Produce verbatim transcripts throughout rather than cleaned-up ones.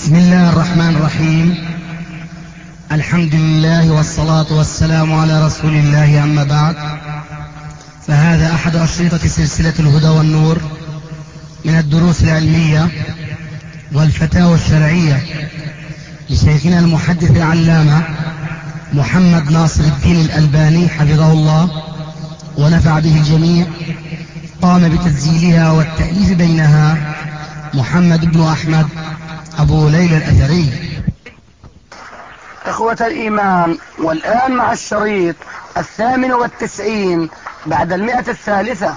بسم الله الرحمن الرحيم. الحمد لله والصلاة والسلام على رسول الله، أما بعد، فهذا أحد أشرطة سلسلة الهدى والنور من الدروس العلمية والفتاوى الشرعية لشيخنا المحدث العلامة محمد ناصر الدين الألباني حفظه الله ونفع به الجميع. قام بتسجيلها والتأليف بينها محمد بن أحمد أبو ليلى الأثري. إخوة الإيمان، والآن مع الشريط الثامن والتسعين بعد المئة الثالثة.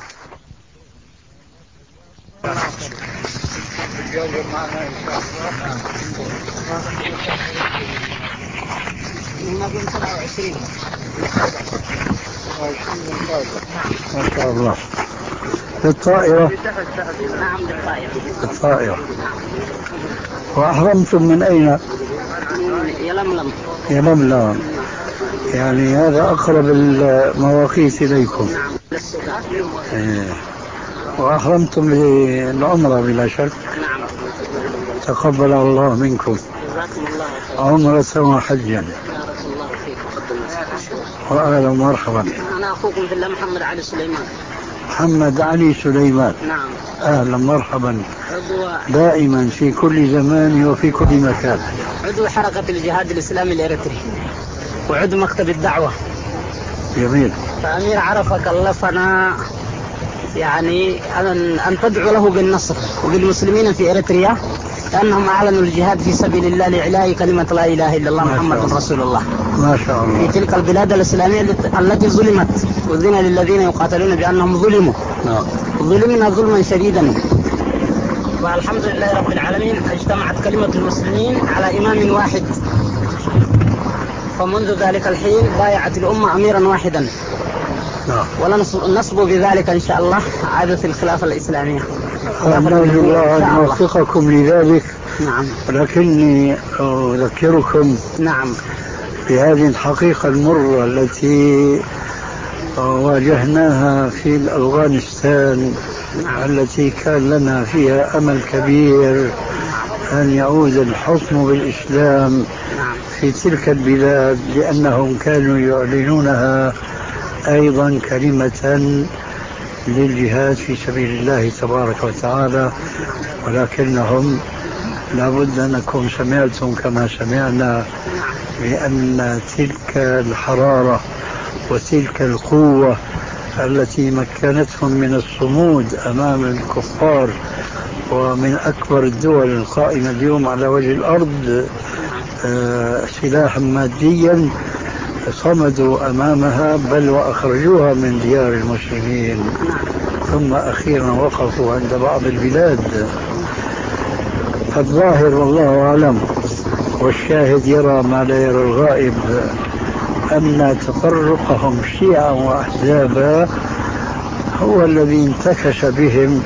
ما شاء الله. الطائرة. نعم، بالطائرة. الطائرة. وأحرمتم من أين؟ من يلملم. يلملم، يعني هذا أقرب المواقيت إليكم. نعم، للسودان. إيه. وأحرمتم للعمرة بلا شك. نعم. تقبل الله منكم. جزاكم الله خير. عمرة وحجا. بارك الله فيك. وأهلا ومرحبا. أنا أخوكم في الله محمد علي سليمان. محمد علي سليمان. نعم. أهلا مرحبا. عضو دائما في كل زمان وفي كل مكان. عضو حركة الجهاد الإسلامي الإريتري وعضو مكتب الدعوة. جميل. فأمير عرفك الله فنا يعني أن, أن تدعو له بالنصر وبالمسلمين في إريتريا، لأنهم أعلنوا الجهاد في سبيل الله لإعلاء كلمة لا إله إلا الله محمد رسول الله. ما شاء الله. في تلك البلاد الإسلامية التي ظلمت، وذين للذين يقاتلون بأنهم ظلموا. نعم. ظلمنا ظلما شديدا، والحمد لله رب العالمين اجتمعت كلمة المسلمين على إمام واحد، فمنذ ذلك الحين بايعت الأمة أميرا واحدا. نعم. ونصب بذلك إن شاء الله عادة الخلافة الإسلامية. أرجو الله أن يوفقكم لذلك. نعم. ولكني أذكركم نعم بهذه الحقيقة المرة التي واجهناها في أفغانستان. نعم. التي كان لنا فيها أمل كبير أن يعود الحكم بالإسلام. نعم. في تلك البلاد، لأنهم كانوا يعلنونها أيضا كلمة للجهاد في سبيل الله تبارك وتعالى، ولكنهم لابد أنكم سمعتم كما سمعنا بأن تلك الحرارة وتلك القوة التي مكنتهم من الصمود أمام الكفار ومن أكبر الدول القائمة اليوم على وجه الأرض سلاحا ماديا، صمدوا أمامها بل وأخرجوها من ديار المسلمين، ثم أخيرا وقفوا عند بعض البلاد. فالظاهر والله أعلم والشاهد يرى ما لا يرى الغائب أن تفرقهم شيعا وأحزابا هو الذي انتكش بهم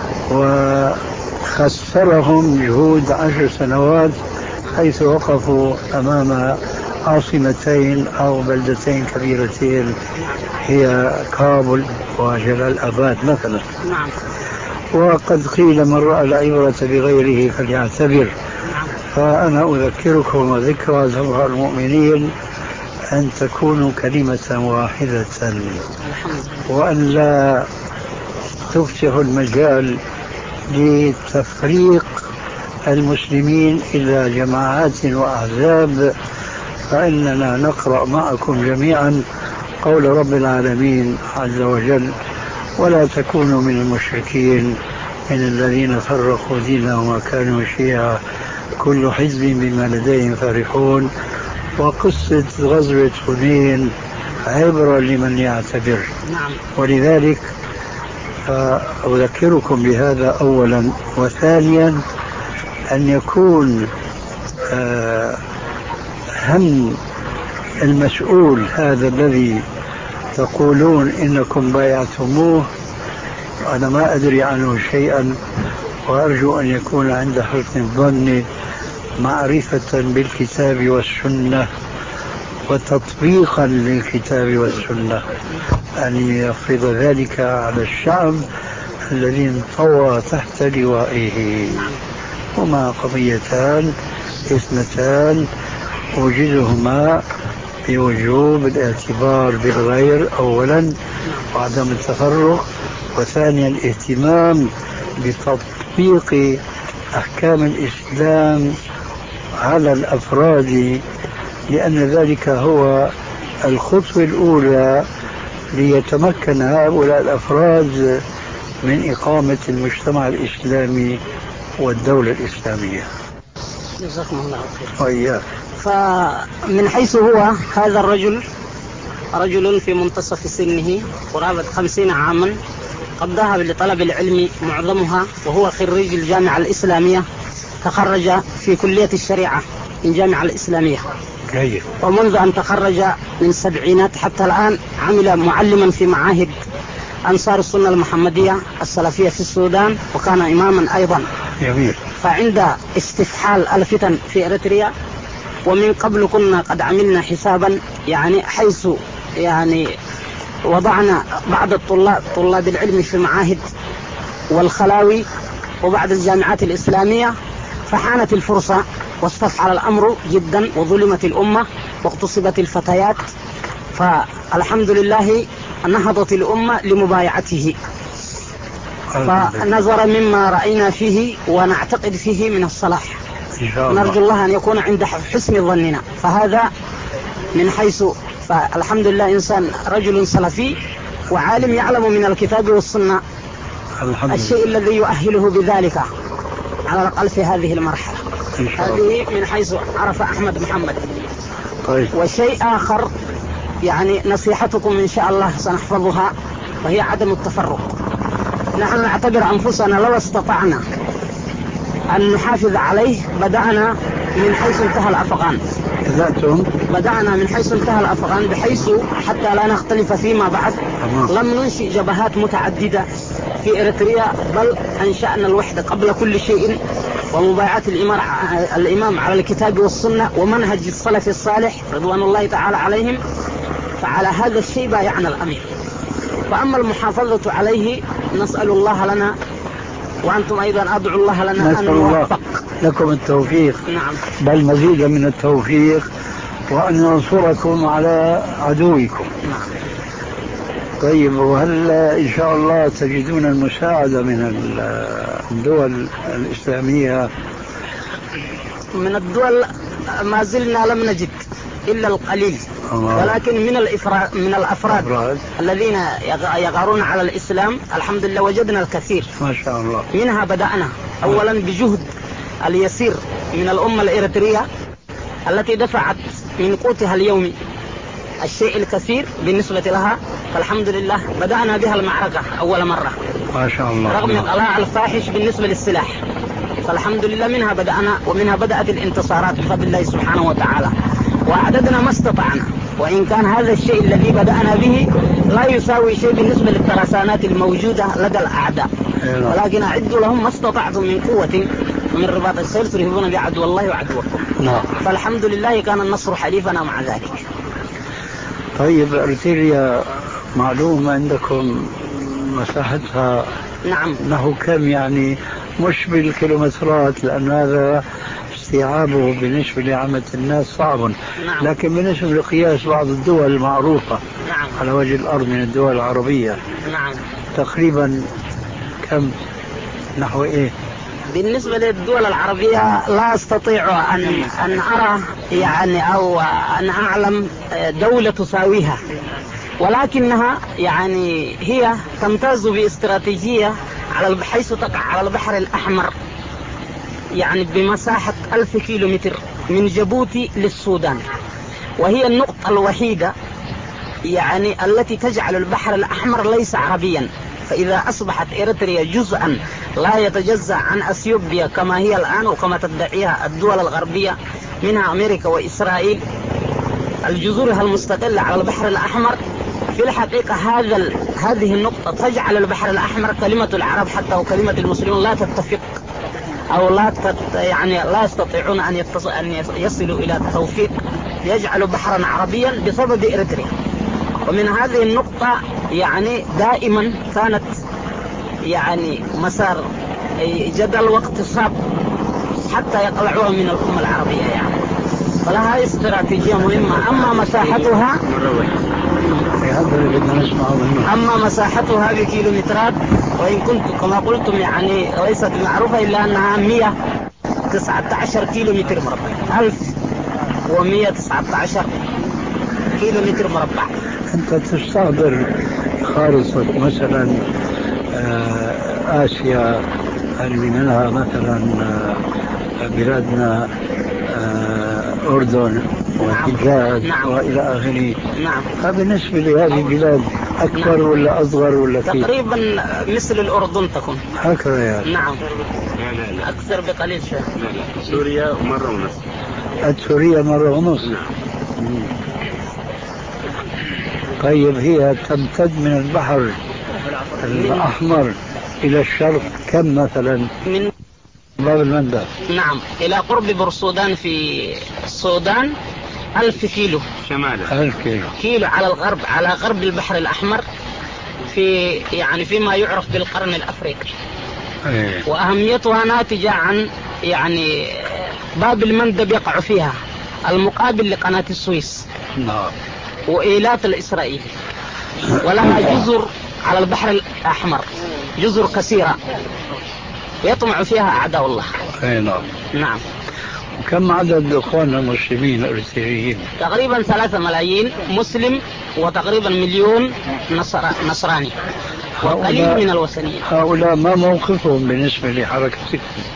وخسرهم جهود عشر سنوات، حيث وقفوا أمام عاصمتين أو بلدتين كبيرتين هي كابول وجلال آباد مثلا. نعم. وقد قيل من رأى العبرة بغيره فليعتبر. فأنا أذكركم وذكرى جمهور المؤمنين أن تكونوا كلمة واحدة، وأن لا تفتحوا المجال لتفريق المسلمين إلى جماعات وأحزاب. فإننا نقرأ معكم جميعا قول رب العالمين عز وجل: ولا تكونوا من المشركين من الذين فرقوا دينهم وكانوا شيعا كل حزب بما لديهم فرحون. وقصة غزوة حنين عبرة لمن يعتبر. نعم. ولذلك أذكركم بهذا أولا. وثانيا أن يكون هم المسؤول هذا الذي تقولون إنكم بايعتموه، أنا ما أدري عنه شيئا، وأرجو أن يكون عند حسن الظن معرفة بالكتاب والسنة وتطبيقا للكتاب والسنة، أن يفرض ذلك على الشعب الذي انطوى تحت لوائه. هما قضيتان اثنتان أوجزهما بوجوب الاعتبار بالغير أولا وعدم التفرق، وثانيا الاهتمام بتطبيق أحكام الإسلام على الأفراد، لأن ذلك هو الخطوة الأولى ليتمكن هؤلاء الأفراد من إقامة المجتمع الإسلامي والدولة الإسلامية. جزاكم الله خير. وإياك. فمن حيث هو هذا الرجل رجل في منتصف سنه قرابة خمسين عاما، قضاها لطلب العلم معظمها، وهو خريج الجامعة الإسلامية، تخرج في كلية الشريعة في الجامعة الإسلامية. جيد. ومنذ أن تخرج من السبعينات حتى الآن عمل معلما في معاهد أنصار السنة المحمدية السلفية في السودان، وكان إماما أيضا. جميل. فعند استفحال الفتن في إريتريا، ومن قبل كنا قد عملنا حسابا يعني حيث يعني وضعنا بعض الطلاب طلاب العلم في معاهد والخلاوي وبعض الجامعات الإسلامية، فحانت الفرصة واستفحل الأمر جدا، وظلمت الأمة واغتصبت الفتيات، فالحمد لله نهضت الأمة لمبايعته. فنظر مما رأينا فيه ونعتقد فيه من الصلاح، نرجو الله أن يكون عند حسن ظننا. فهذا من حيث، فالحمد لله إنسان رجل سلفي وعالم يعلم من الكتاب والسنة الشيء الذي يؤهله بذلك على الأقل في هذه المرحلة. هذه من حيث عرف أحمد محمد. طيب. وشيء آخر يعني نصيحتكم إن شاء الله سنحفظها، وهي عدم التفرق. نحن نعتبر أنفسنا لو استطعنا أن نحافظ عليه بدأنا من حيث انتهى الأفغان. ذاتهم بدأنا من حيث انتهى الأفغان، بحيث حتى لا نختلف فيما بعد لم ننشئ جبهات متعددة في إريتريا، بل أنشأنا الوحدة قبل كل شيء، ومبايعة الإمام على الكتاب والسنة ومنهج السلف الصالح رضوان الله تعالى عليهم. فعلى هذا الشيء بايعنا الأمير. فأما المحافظة عليه نسأل الله لنا، وأنتم أيضا أدعو الله لنا أن نوفق لكم التوفيق. نعم. بل مزيدا من التوفيق، وأن ينصركم على عدوكم. نعم. طيب، وهل إن شاء الله تجدون المساعدة من الدول الإسلامية؟ من الدول ما زلنا لم نجد إلا القليل، ولكن من الإفراد من الأفراد أفراد. الذين يغارون على الإسلام الحمد لله وجدنا الكثير ما شاء الله. منها بدأنا أولا بجهد اليسير من الأمة الإريترية التي دفعت من قوتها اليومي الشيء الكثير بالنسبة لها، فالحمد لله بدأنا بها المعركة أول مرة ما شاء الله، رغم القلاع الفاحش بالنسبة للسلاح، فالحمد لله منها بدأنا، ومنها بدأت الانتصارات بفضل الله سبحانه وتعالى. وعددنا ما استطعنا، وإن كان هذا الشيء الذي بدأنا به لا يساوي شيء بالنسبة للترسانات الموجودة لدى الأعداء، ولكن أعدوا لهم ما استطعتم من قوة ومن رباط الخيل ترهبون بعدو الله وعدوكم. نعم. فالحمد لله كان النصر حليفنا مع ذلك. طيب، إريتريا معلوم عندكم مساحتها؟ نعم. أنه كم يعني، مش بالكيلومترات لأن هذا استيعابه بالنسبة لعامة الناس صعب. نعم. لكن بالنسبة لقياس بعض الدول المعروفة نعم. على وجه الأرض من الدول العربية. نعم. تقريبا كم، نحو إيه؟ بالنسبة للدول العربية لا أستطيع أن أن أرى يعني أو أن أعلم دولة تساويها، ولكنها يعني هي تمتاز باستراتيجية على حيث تقع على البحر الأحمر، يعني بمساحة ألف كيلومتر من جيبوتي للسودان، وهي النقطة الوحيدة يعني التي تجعل البحر الأحمر ليس عربيا. فإذا أصبحت إريتريا جزءا لا يتجزأ عن أثيوبيا كما هي الآن وكما تدعيها الدول الغربية منها أمريكا وإسرائيل، الجزرها المستقلة على البحر الأحمر، في الحقيقة هذا هذه النقطة تجعل البحر الأحمر كلمة العرب حتى وكلمة المسلمين لا تتفق، أو لا تت يعني لا يستطيعون أن, أن يصلوا إلى توفيق يجعلوا بحرا عربيا بسبب إريتريا. ومن هذه النقطة يعني دائما كانت يعني مسار جدل واقتصاب حتى يطلعوها من الأمة العربية يعني، فلها استراتيجية مهمة. أما مساحتها أما مساحتها بكيلومترات، وإن كنت كما قلتم يعني ليست معروفة إلا أنها مئة وتسعة عشر كيلومتر مربع، ألف ومئة وتسعة عشر كيلومتر مربع. أنت تستحضر خارطة مثلا آسيا اللي منها مثلا بلادنا أردن وحجاز نعم. وإلى آخره. نعم. فبالنسبة لهذه البلاد أكبر نعم. ولا أصغر ولا كيف؟ تقريبا مثل الأردن تكون هكذا يعني. نعم. لا لا لا. أكثر بقليل شوي. لا لا. سوريا مرة ونص. سوريا مرة ونص. نعم. طيب هي تمتد من البحر الأحمر إلى الشرق كم مثلا؟ من باب المندب. نعم إلى قرب بورسودان في السودان ألف كيلو شمالا. ألف كيلو. كيلو على الغرب، على غرب البحر الأحمر، في يعني فيما يعرف بالقرن الأفريقي. أيه. وأهميتها ناتجة عن يعني باب المندب يقع فيها المقابل لقناة السويس. نعم. وإيلات الإسرائيل، ولها جزر على البحر الأحمر، جزر كثيرة يطمع فيها أعداء الله. أي نعم. نعم. وكم عدد إخواننا المسلمين الإريتريين؟ تقريبا ثلاثة ملايين مسلم، وتقريبا مليون نصر... نصراني، وقليل من الوثنيين. هؤلاء ما موقفهم بالنسبة لحركتكم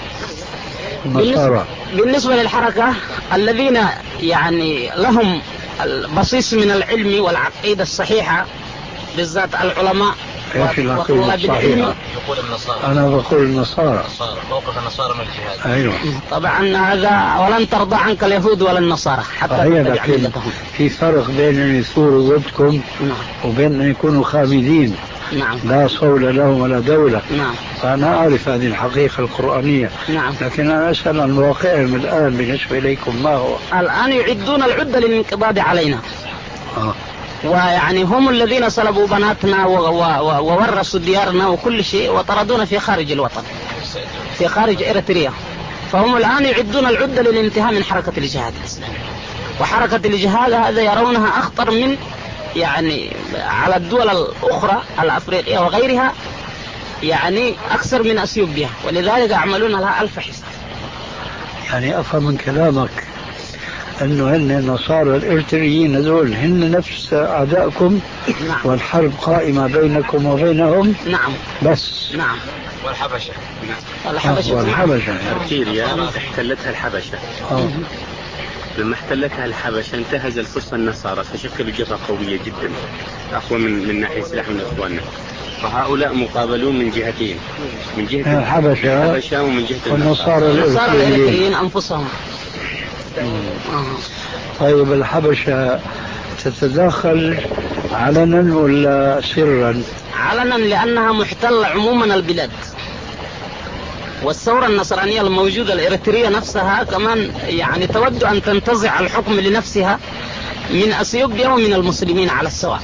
النصارى؟ بالنسبة للحركة الذين يعني لهم البصيص من العلم والعقيدة الصحيحة، بالذات العلماء وطلاب العلم. يقول النصارى. أنا بقول النصارى. موقف النصارى من الجهاد. أيوة. طبعا هذا ولن ترضى عنك اليهود ولا النصارى حتى تتبع ملتهم. في فرق بين أن يثوروا ضدكم وبين أن يكونوا خامدين. نعم. لا صول لهم ولا دولة. نعم. فأنا أعرف هذه الحقيقة القرآنية. نعم. لكن أنا أسأل عن واقعهم الآن بالنسبة إليكم ما هو؟ الآن يعدون العدة للانقضاض علينا. آه. ويعني هم الذين صلبوا بناتنا وورثوا ديارنا وكل شيء، وطردونا في خارج الوطن، في خارج إريتريا. فهم الآن يعدون العدة للانتهاء من حركة الجهاد. وحركة الجهاد هذا يرونها أخطر من يعني على الدول الأخرى الأفريقية وغيرها، يعني أكثر من أثيوبيا، ولذلك يعملون لها ألف حساب. يعني أفهم من كلامك أنه هن النصارى الإريتريين هذول هن نفس أعدائكم. نعم. والحرب قائمة بينكم وبينهم. نعم. بس. نعم. والحبشة. والحبشة. والحبشة. إريتريا احتلتها الحبشة. آه. لما احتلتها الحبشة انتهز الفرصة النصارى فشكلوا جبهة قوية جدا، أقوى من من ناحية سلاح من إخواننا. فهؤلاء مقابلون من جهتين، من جهة الحبشة, الحبشة ومن جهة النصارى الإريتريين أنفسهم. طيب الحبشة تتدخل علنا ولا سرا؟ علنا، لأنها محتلة عموما البلاد. والثورة النصرانية الموجودة الإريترية نفسها كمان يعني تود أن تنتزع الحكم لنفسها من أثيوبيا ومن المسلمين على السواء،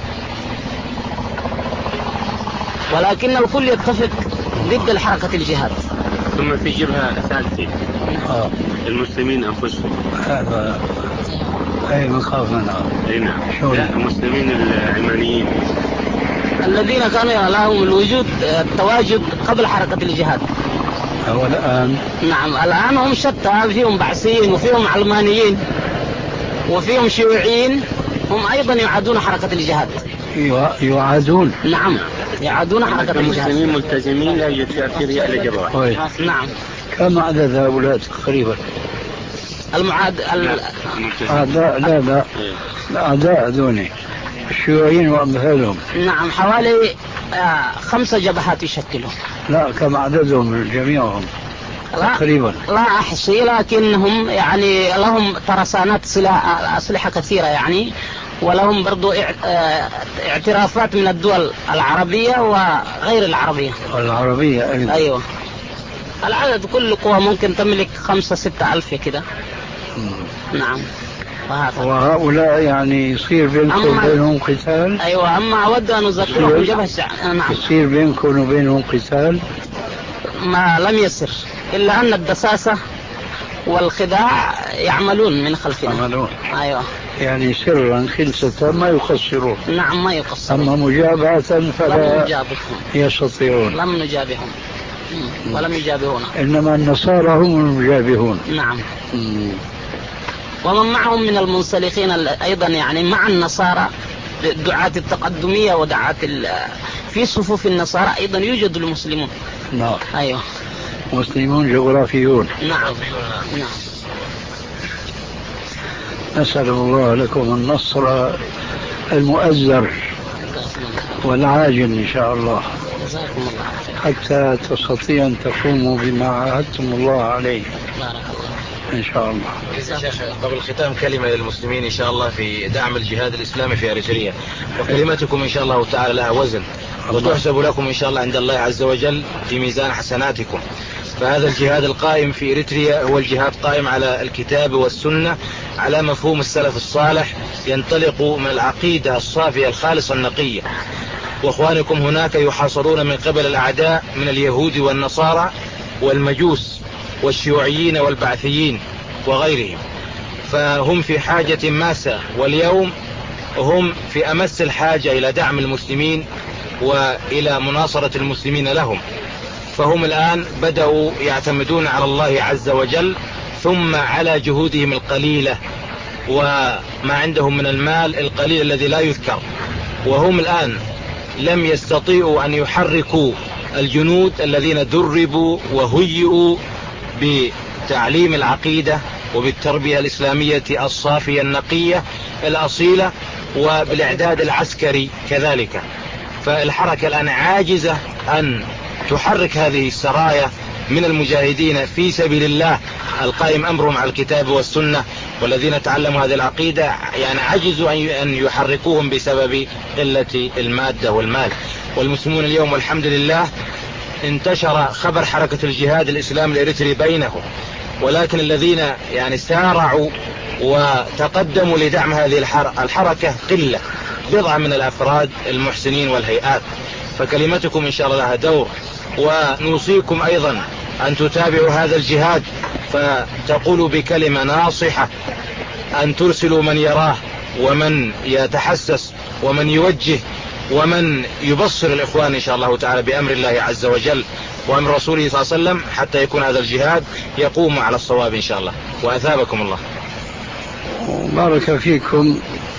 ولكن الكل يتفق ضد الحركة الجهاد. ثم في جبهة ثالثة آه. المسلمين أنفسهم. هذا أي مخاف منها. أي نعم. لا، المسلمين العلمانيين الذين كانوا لهم الوجود التواجد قبل حركة الجهاد. هو الآن. نعم الآن هم شتى، فيهم بعثيين وفيهم علمانيين وفيهم شيوعيين، هم أيضا يعادون حركة الجهاد. يعادون. نعم يعادون حركة الجهاد. المسلمين ملتزمين لا يوجد في أرتيريا إلا جبهة. نعم. كم عدد هؤلاء تقريبا؟ المعاد ال... أعداء لا لا أعداء دوني الشيوعيين وأمثالهم. نعم حوالي آه خمسة جبهات يشكلون. لا كم عددهم جميعهم تقريبا؟ لا أحصي، لكنهم يعني لهم ترسانات سلاح أسلحة كثيرة يعني، ولهم برضو اعترافات من الدول العربية وغير العربية. العربية أيضا. أيوة. العدد كل قوة ممكن تملك خمسة ستة ألف كده. نعم. وهذا. وهؤلاء يعني يصير بينكم وبينهم قتال؟ أيوة. أما أود أن أذكركم جبهة الشعب. نعم. يصير بينكم وبينهم قتال؟ ما لم يسر، إلا أن الدساسة والخداع يعملون من خلفنا. يعملون. أيوة. يعني سرا خلسة ما يقصرون. نعم ما يقصرون. أما مجابهة فلا يستطيعون. لم نجابههم ولم يجابهون. إنما النصارى هم المجابهون. نعم. مم. ومن معهم من المنسلخين أيضا يعني مع النصارى دعاة التقدمية ودعاة في صفوف النصارى أيضا يوجد المسلمون. نعم. أيوة. مسلمون جغرافيون. نعم. نعم. نسأل الله لكم النصر المؤزر والعاجل إن شاء الله حتى تستطيع أن تقوموا بما عاهدتم الله عليه إن شاء الله. شيخ قبل الختام كلمة للمسلمين إن شاء الله في دعم الجهاد الإسلامي في أريتريا، وكلمتكم إن شاء الله تعالى لها وزن وتحسب لكم إن شاء الله عند الله عز وجل في ميزان حسناتكم. فهذا الجهاد القائم في إريتريا هو الجهاد قائم على الكتاب والسنة على مفهوم السلف الصالح، ينطلق من العقيدة الصافية الخالصة النقية. وإخوانكم هناك يحاصرون من قبل الأعداء من اليهود والنصارى والمجوس والشيوعيين والبعثيين وغيرهم، فهم في حاجة ماسة، واليوم هم في أمس الحاجة إلى دعم المسلمين وإلى مناصرة المسلمين لهم. فهم الآن بدأوا يعتمدون على الله عز وجل ثم على جهودهم القليلة وما عندهم من المال القليل الذي لا يذكر، وهم الآن لم يستطيعوا أن يحركوا الجنود الذين دربوا وهيئوا بتعليم العقيدة وبالتربية الإسلامية الصافية النقية الأصيلة وبالإعداد العسكري كذلك. فالحركة الآن عاجزة أن تحرك هذه السرايا من المجاهدين في سبيل الله القائم أمرهم على الكتاب والسنة، والذين تعلموا هذه العقيدة يعني عجزوا أن يحركوهم بسبب قلة المادة والمال. والمسلمون اليوم والحمد لله انتشر خبر حركة الجهاد الإسلامي الإريتري بينهم، ولكن الذين يعني سارعوا وتقدموا لدعم هذه الحركة قلة، بضعة من الأفراد المحسنين والهيئات. فكلمتكم إن شاء الله لها دور، ونوصيكم أيضا أن تتابعوا هذا الجهاد فتقولوا بكلمة ناصحة، أن ترسلوا من يراه ومن يتحسس ومن يوجه ومن يبصر الإخوان إن شاء الله تعالى بأمر الله عز وجل وأمر رسوله صلى الله عليه وسلم، حتى يكون هذا الجهاد يقوم على الصواب إن شاء الله. وأثابكم الله. بارك فيكم.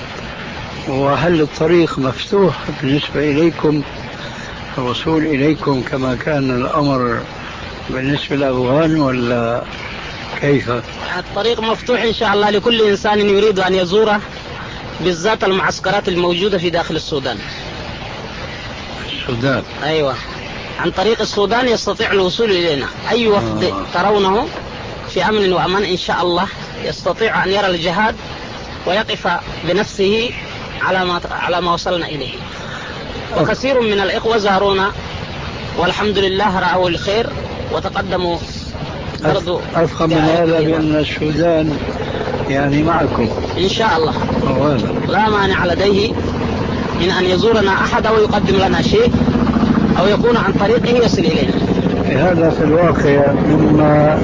وهل الطريق مفتوح بالنسبة إليكم الوصول إليكم كما كان الأمر بالنسبة للأفغان ولا كيف؟ الطريق مفتوح إن شاء الله لكل إنسان يريد أن يزوره، بالذات المعسكرات الموجودة في داخل السودان. السودان؟ أيوة، عن طريق السودان يستطيع الوصول إلينا. أي وفد آه. ترونه في أمن وأمان إن شاء الله يستطيع أن يرى الجهاد ويقف بنفسه على ما على ما وصلنا إليه. وكثير من الإخوة زارونا والحمد لله رأوا الخير وتقدموا. برضو أفهم من هذا بأن السودان يعني معكم إن شاء الله. أولا. لا مانع لديه من أن يزورنا أحد أو يقدم لنا شيء أو يكون عن طريقه يصل إلينا. هذا في الواقع مما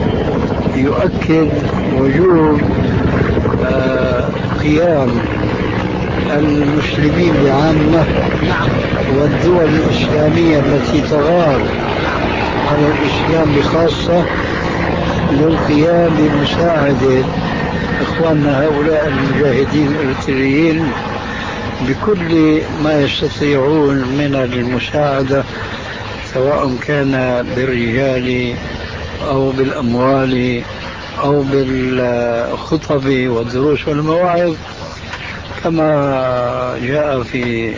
يؤكد وجوب آه قيام المسلمين بعامة نعم. والدول الإسلامية التي تغار على الإسلام بخاصة للقيام بمساعدة إخواننا هؤلاء المجاهدين الإريتريين بكل ما يستطيعون من المساعدة، سواء كان بالرجال أو بالأموال أو بالخطب والدروس والمواعظ، كما جاء في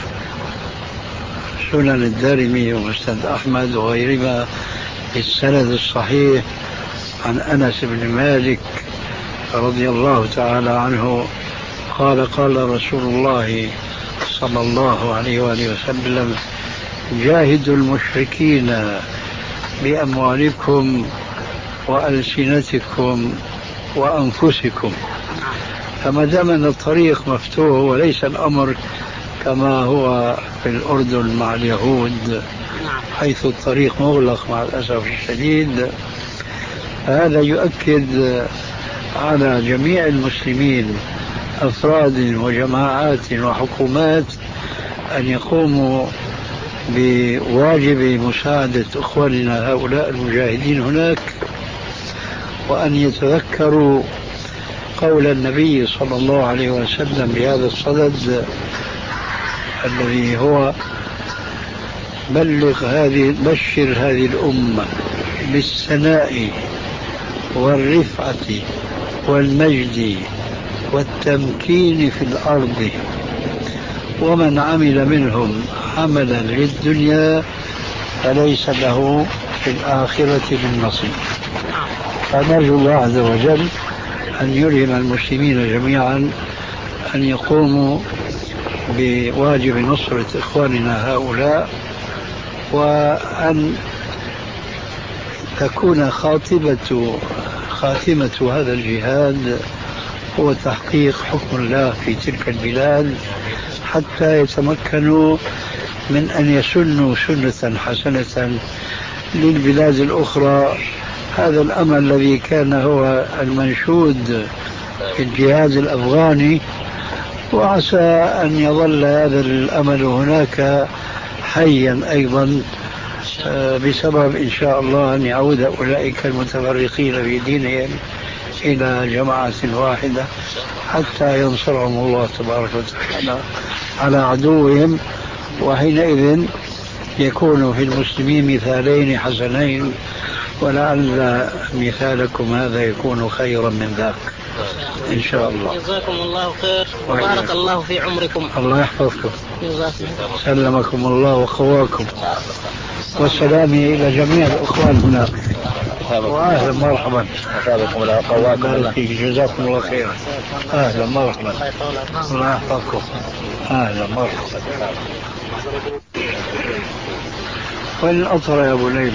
سنن الدارمي ومسند أحمد وغيرهما في السند الصحيح عن أنس بن مالك رضي الله تعالى عنه قال قال رسول الله صلى الله عليه وآله وسلم: جاهدوا المشركين بأموالكم وألسنتكم وأنفسكم. فما دام أن الطريق مفتوح وليس الأمر كما هو في الأردن مع اليهود حيث الطريق مغلق مع الأسف الشديد، هذا يؤكد على جميع المسلمين أفراد وجماعات وحكومات أن يقوموا بواجب مساعدة إخواننا هؤلاء المجاهدين هناك، وأن يتذكروا قول النبي صلى الله عليه وسلم بهذا الصدد الذي هو بلغ هذه بشر هذه الأمة بالثناء والرفعة والمجد والتمكين في الأرض، ومن عمل منهم عملا للدنيا فليس له في الآخرة من نصيب. فنرجو الله عز وجل أن يلهم المسلمين جميعا أن يقوموا بواجب نصرة إخواننا هؤلاء، وأن تكون خاتمة خاتمة هذا الجهاد هو تحقيق حكم الله في تلك البلاد، حتى يتمكنوا من أن يسنوا سنة حسنة للبلاد الأخرى. هذا الأمل الذي كان هو المنشود في الجهاد الأفغاني، وعسى أن يظل هذا الأمل هناك حيا أيضا بسبب إن شاء الله أن يعود أولئك المتفرقين في دينهم إلى جماعة واحدة حتى ينصرهم الله تبارك وتعالى على عدوهم، وحينئذ يكون في المسلمين مثالين حسنين، ولعل مثالكم هذا يكون خيرا من ذاك إن شاء الله. جزاكم الله خير وبارك الله في عمركم. الله يحفظكم. جزاكم سلمكم الله وقواكم، والسلام إلى جميع الأخوان هناك، وأهلا مرحبا. أسابقكم الله وقواكم. جزاكم الله خيرا. أهلا مرحبا. الله يحفظكم. أهلا مرحبا. وين الأطر يا أبو ليلى؟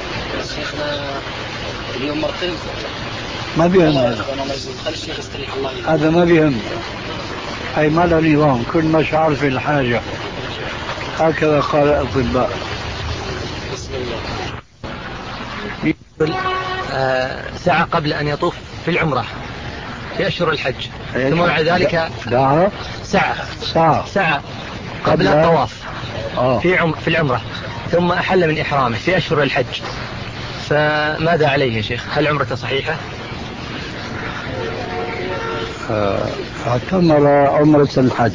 اليوم مرتين ما بيهم هذا، هذا ما بيهم، أي ما له نظام، كل ما شعر في الحاجة، هكذا قال الأطباء. ساعة قبل أن يطوف في العمرة في أشهر الحج، ثم بعد ذلك ساعة ساعة ساعة ساعة قبل الطواف آه. في عم في العمرة، ثم أحل من إحرامه في أشهر الحج، فماذا عليه يا شيخ؟ هل عمرته صحيحة؟ اعتمر عمرة الحج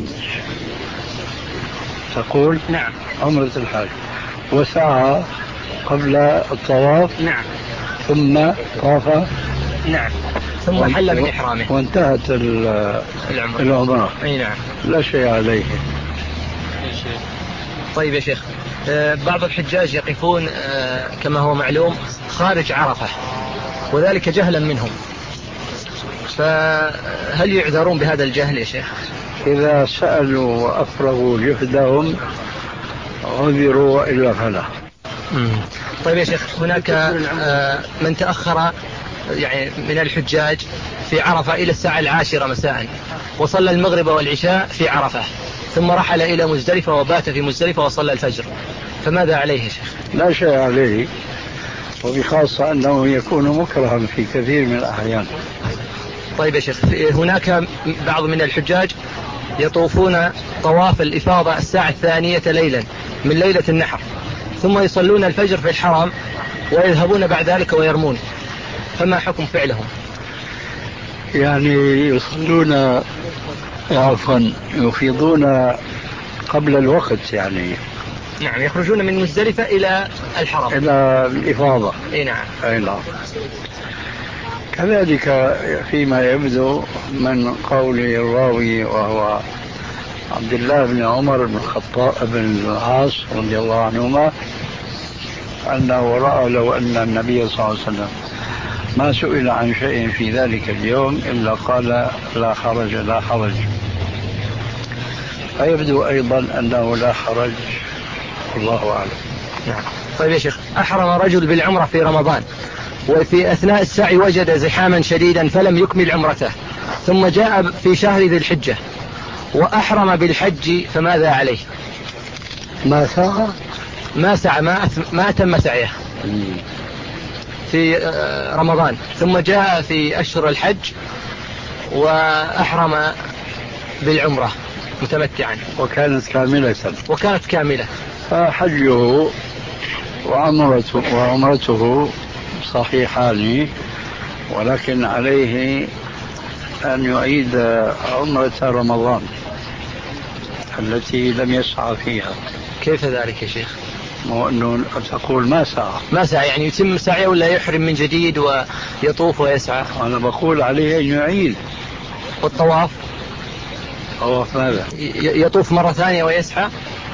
تقول؟ نعم عمرة الحج، وسعى قبل الطواف. نعم. ثم طاف. نعم. ثم حل من إحرامه وانتهت العمرة. العمرة. أي نعم. لا شيء عليه. طيب يا شيخ، بعض الحجاج يقفون كما هو معلوم خارج عرفة، وذلك جهلا منهم، فهل يعذرون بهذا الجهل يا شيخ؟ إذا سألوا وأفرغوا جهدهم عذروا وإلا فلا. طيب يا شيخ، هناك من تأخر يعني من الحجاج في عرفة إلى الساعة العاشرة مساء، وصلى المغرب والعشاء في عرفة، ثم رحل إلى مزدلفة وبات في مزدلفة وصلى الفجر، فماذا عليه يا شيخ؟ لا شيء عليه، وبخاصة أنه يكون مكرها في كثير من الأحيان. طيب يا شيخ، هناك بعض من الحجاج يطوفون طواف الإفاضة الساعة الثانية ليلا من ليلة النحر، ثم يصلون الفجر في الحرم ويذهبون بعد ذلك ويرمون، فما حكم فعلهم؟ يعني يصلون عفوا يفيضون قبل الوقت يعني. نعم، يخرجون من مزدلفة إلى الحرم إلى الإفاضة. أي نعم. أي نعم. كذلك فيما يبدو من قول الراوي وهو عبد الله بن عمر بن الخطاب بن العاص رضي الله عنهما أنه رأى لو أن النبي صلى الله عليه وسلم ما سئل عن شيء في ذلك اليوم إلا قال لا حرج لا حرج، فيبدو أيضا أنه لا حرج، الله أعلم. نعم. طيب يا شيخ، أحرم رجل بالعمرة في رمضان، وفي أثناء السعي وجد زحاما شديدا فلم يكمل عمرته، ثم جاء في شهر ذي الحجة وأحرم بالحج، فماذا عليه؟ ما سعى ما سعى ما, أث... ما أتم سعيه في رمضان ثم جاء في أشهر الحج وأحرم بالعمرة متمتعا وكانت كاملة وكانت كاملة فحجه وعمرته, وعمرته صحيحان، ولكن عليه أن يعيد عمرة رمضان التي لم يسعى فيها. كيف ذلك يا شيخ؟ مو أنه تقول ما سعى ما سعى يعني يتم سعيه ولا يحرم من جديد ويطوف ويسعى؟ أنا بقول عليه أن يعيد. والطواف؟ طواف ماذا؟ يطوف مرة ثانية ويسعى؟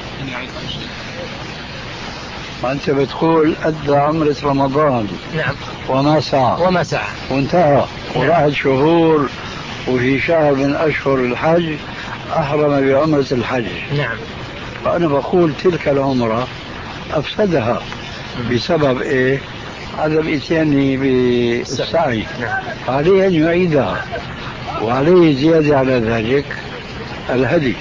ما أنت بتقول أدى عمرة رمضان. نعم. وما سعى وما سعى وانتهى. نعم. وراحت شهور وفي شهر من أشهر الحج أحرم بعمرة الحج. نعم. فأنا بقول تلك العمرة أفسدها بسبب إيه؟ عدم إتيانه بالسعي. نعم. عليه أن يعيدها، وعليه زيادة على ذلك الهدي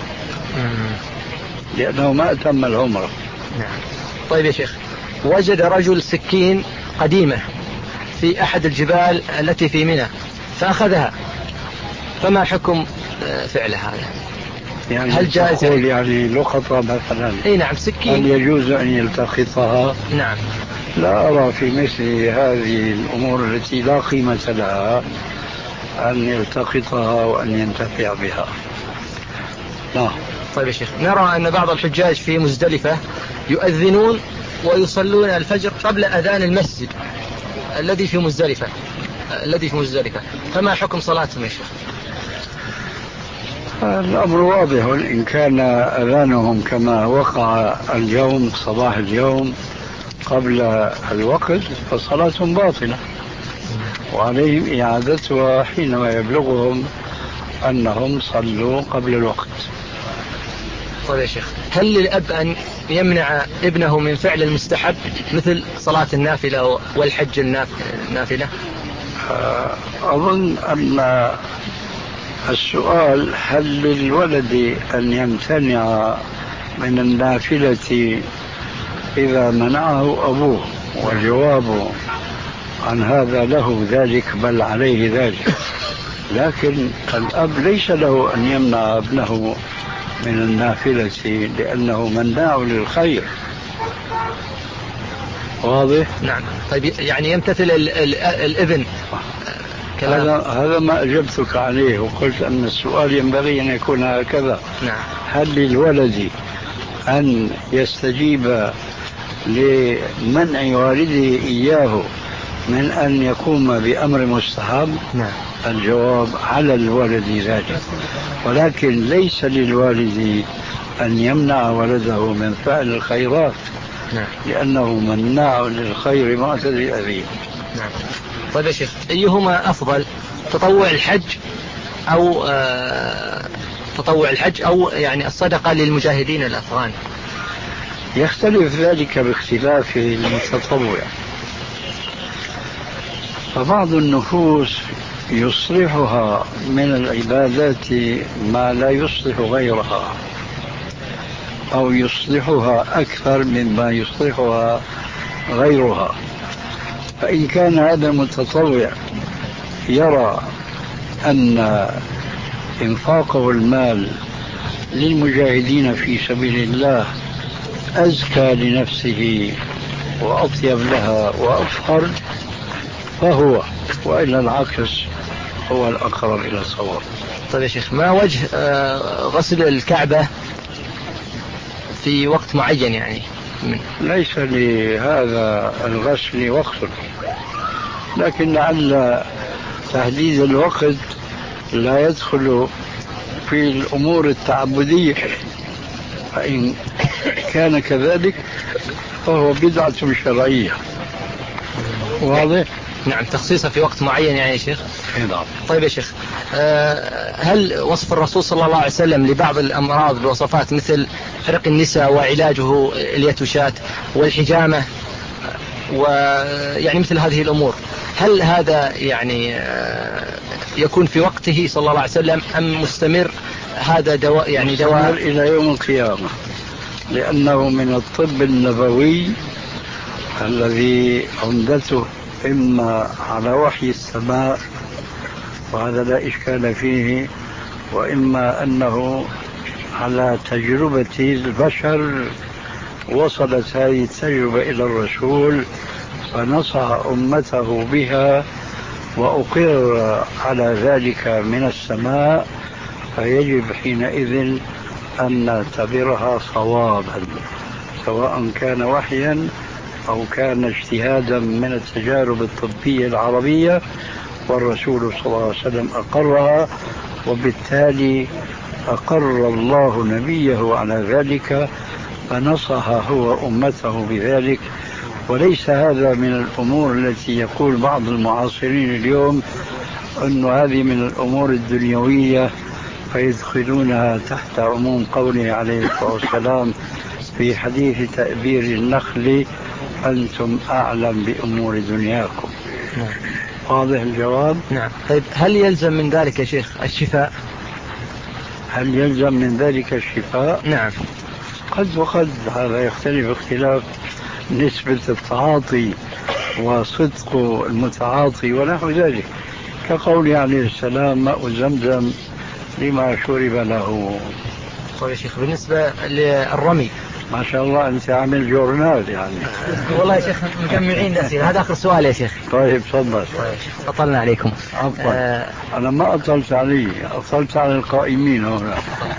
لأنه ما أتم العمرة. نعم. طيب يا شيخ، وجد رجل سكين قديمة في أحد الجبال التي في منى فأخذها، فما حكم فعل هذا؟ يعني هل جائز يعني لقطة مثلا؟ اي نعم سكين. هل يجوز أن يلتقطها؟ نعم. لا أرى في مثل هذه الأمور التي لا قيمة لها أن يلتقطها وأن ينتفع بها. لا. طيب يا شيخ، نرى أن بعض الحجاج في مزدلفة يؤذنون ويصلون الفجر قبل أذان المسجد الذي في مزدلفة الذي في مزدلفة فما حكم صلاتهم يا شيخ؟ الأمر واضح، إن كان أذانهم كما وقع اليوم صباح اليوم قبل الوقت فصلاتهم باطلة، وعليهم إعادتها حينما يبلغهم أنهم صلوا قبل الوقت. طيب يا شيخ، هل للأب أن يمنع ابنه من فعل المستحب مثل صلاة النافلة والحج النافلة؟ أظن أن السؤال هل للولد أن يمتنع من النافلة إذا منعه أبوه، والجواب عن هذا له ذلك بل عليه ذلك، لكن الأب ليس له أن يمنع ابنه من النافلة لأنه مناع للخير. واضح؟ نعم. طيب يعني يمتثل ال ال الابن. هذا هذا ما أجبتك عليه وقلت أن السؤال ينبغي أن يكون هكذا. نعم. هل للولد أن يستجيب لمنع والده إياه من أن يقوم بأمر مستحب؟ نعم. الجواب على الولد ذلك، ولكن ليس للوالد أن يمنع ولده من فعل الخيرات. نعم. لأنه مناع للخير معتدي أبيه. نعم. طيب يا شيخ، أيهما أفضل، تطوع الحج أو آه تطوع الحج أو يعني الصدقة للمجاهدين الأفغان؟ يختلف ذلك باختلاف المتطوع، فبعض النفوس يصلحها من العبادات ما لا يصلح غيرها، أو يصلحها أكثر مما يصلحها غيرها. فإن كان هذا المتطوع يرى أن إنفاقه المال للمجاهدين في سبيل الله أزكى لنفسه وأطيب لها وأفخر فهو، وإلا العكس هو الأقرب إلى الصواب. طيب يا شيخ، ما وجه غسل الكعبة في وقت معين يعني؟ ليس لهذا الغسل وقت، لكن لعل تحديد الوقت لا يدخل في الأمور التعبدية، فإن كان كذلك فهو بدعة شرعية. واضح؟ نعم. تخصيصه في وقت معين يعني يا شيخ؟ نعم. طيب يا شيخ، هل وصف الرسول صلى الله عليه وسلم لبعض الأمراض بوصفات مثل حرق النساء وعلاجه اليتوشات والحجامة ويعني مثل هذه الأمور، هل هذا يعني يكون في وقته صلى الله عليه وسلم أم مستمر هذا دواء يعني دواء إلى يوم القيامة؟ لأنه من الطب النبوي الذي عمدته إما على وحي السماء وهذا لا إشكال فيه، وإما أنه على تجربة البشر وصلت هذه التجربة إلى الرسول فنصح أمته بها وأقر على ذلك من السماء، فيجب حينئذ أن نعتبرها صوابا سواء كان وحيا أو كان اجتهادا من التجارب الطبية العربية، والرسول صلى الله عليه وسلم أقرها، وبالتالي أقر الله نبيه على ذلك فنصح هو أمته بذلك. وليس هذا من الأمور التي يقول بعض المعاصرين اليوم أن هذه من الأمور الدنيوية فيدخلونها تحت عموم قوله عليه الصلاة والسلام في حديث تأبير النخل أنتم أعلم بأمور دنياكم. نعم. واضح الجواب؟ نعم. طيب هل يلزم من ذلك يا شيخ الشفاء؟ هل يلزم من ذلك الشفاء؟ نعم. قد وقد، هذا يختلف اختلاف نسبة التعاطي وصدق المتعاطي ونحو ذلك، كقول عليه السلام ماء زمزم لما شرب له. طيب يا شيخ بالنسبة للرمي، ما شاء الله أنت عامل جورنال يعني. والله يا شيخ مجمعين الأسئلة. هذا آخر سؤال يا شيخ. طيب تفضل. أطلنا عليكم. عفوا. آه أنا ما أطلت علي، أطلت على القائمين هنا.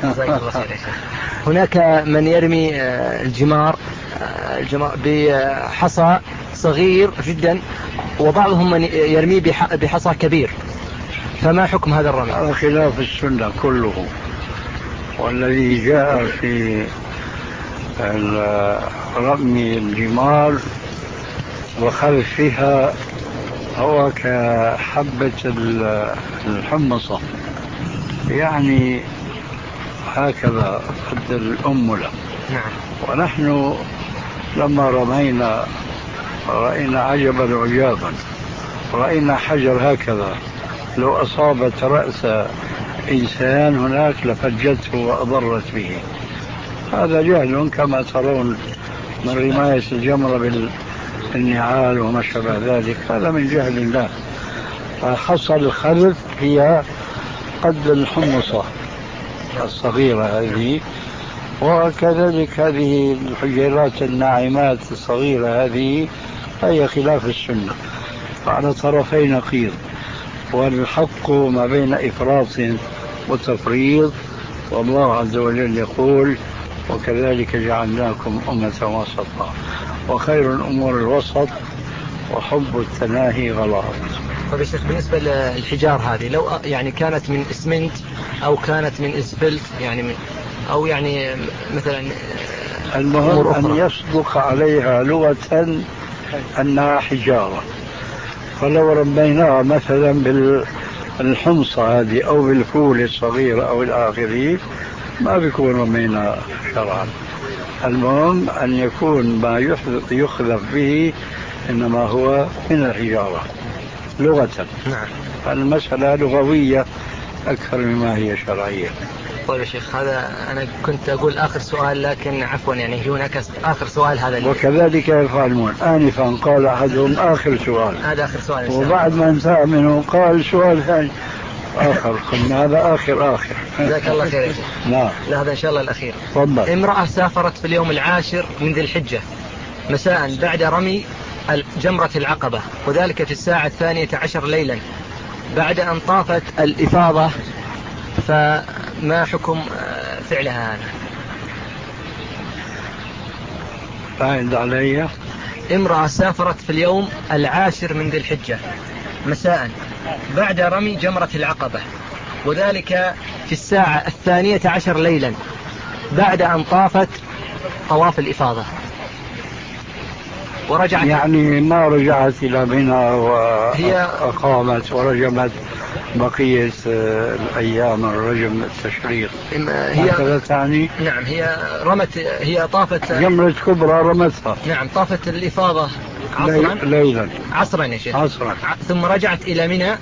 هناك من يرمي الجمار الجمار بحصى صغير جدا، وبعضهم من يرميه بحصى كبير، فما حكم هذا الرمي؟ على خلاف السنة كله، والذي جاء في رمي الجمار وخلفها هو كحبة الحمصة، يعني هكذا قد الأملة. نعم. ونحن لما رمينا رأينا عجبا عجابا، رأينا حجر هكذا لو أصابت رأس إنسان هناك لفجته وأضرت به. هذا جهل كما ترون من رماية الجمرة بالنعال وما شابه ذلك، هذا من جهل الله. فحصل الخلف هي قد الحمصة الصغيرة هذه، وكذلك هذه الحجيرات الناعمات الصغيرة هذه هي خلاف السنة، على طرفي نقيض، والحق ما بين إفراط وتفريط. والله عز وجل يقول وكذلك جعلناكم أمة وسطا وخير الأمور الوسط وحب التناهي غلط. طيب يا شيخ بالنسبة للحجار هذه لو يعني كانت من إسمنت أو كانت من إسفلت يعني من أو يعني مثلا المهم أن يصدق عليها لغة أنها حجارة، فلو رميناها مثلا بالحمصة هذه أو بالفول الصغير أو الآخرين ما بيكون رمينا شرعا. المهم أن يكون ما يخذف به إنما هو من الحجارة لغة. نعم. المسألة لغوية أكثر مما هي شرعية. طيب يا شيخ هذا أنا كنت أقول آخر سؤال، لكن عفوا يعني هناك آخر سؤال هذا اللي... وكذلك يفعلون. آنفا قال أحدهم آخر سؤال، هذا آخر سؤال، وبعد ما انتهى منه قال سؤال ثاني آخر، قلنا هذا آخر آخر. جزاك الله خير يا شيخ. نعم. لا هذا إن شاء الله الأخير. تفضل. امرأة سافرت في اليوم العاشر من ذي الحجة مساء بعد رمي جمرة العقبة، وذلك في الساعة الثانية عشر ليلا بعد أن طافت الإفاضة، فما حكم فعلها هذا؟ فاعد علي. امرأة سافرت في اليوم العاشر من ذي الحجة مساء بعد رمي جمرة العقبة، وذلك في الساعة الثانية عشر ليلا بعد أن طافت طواف الإفاضة ورجعت، يعني ما رجعت إلى منى وأقامت ورجمت بقية الأيام الرجم التشريق. هي تعني؟ نعم هي رمت، هي طافت جمرة كبرى رمتها. نعم طافت الإفاضة عصرا ليلا عصرا يا شيخ عصرا، ثم رجعت إلى منى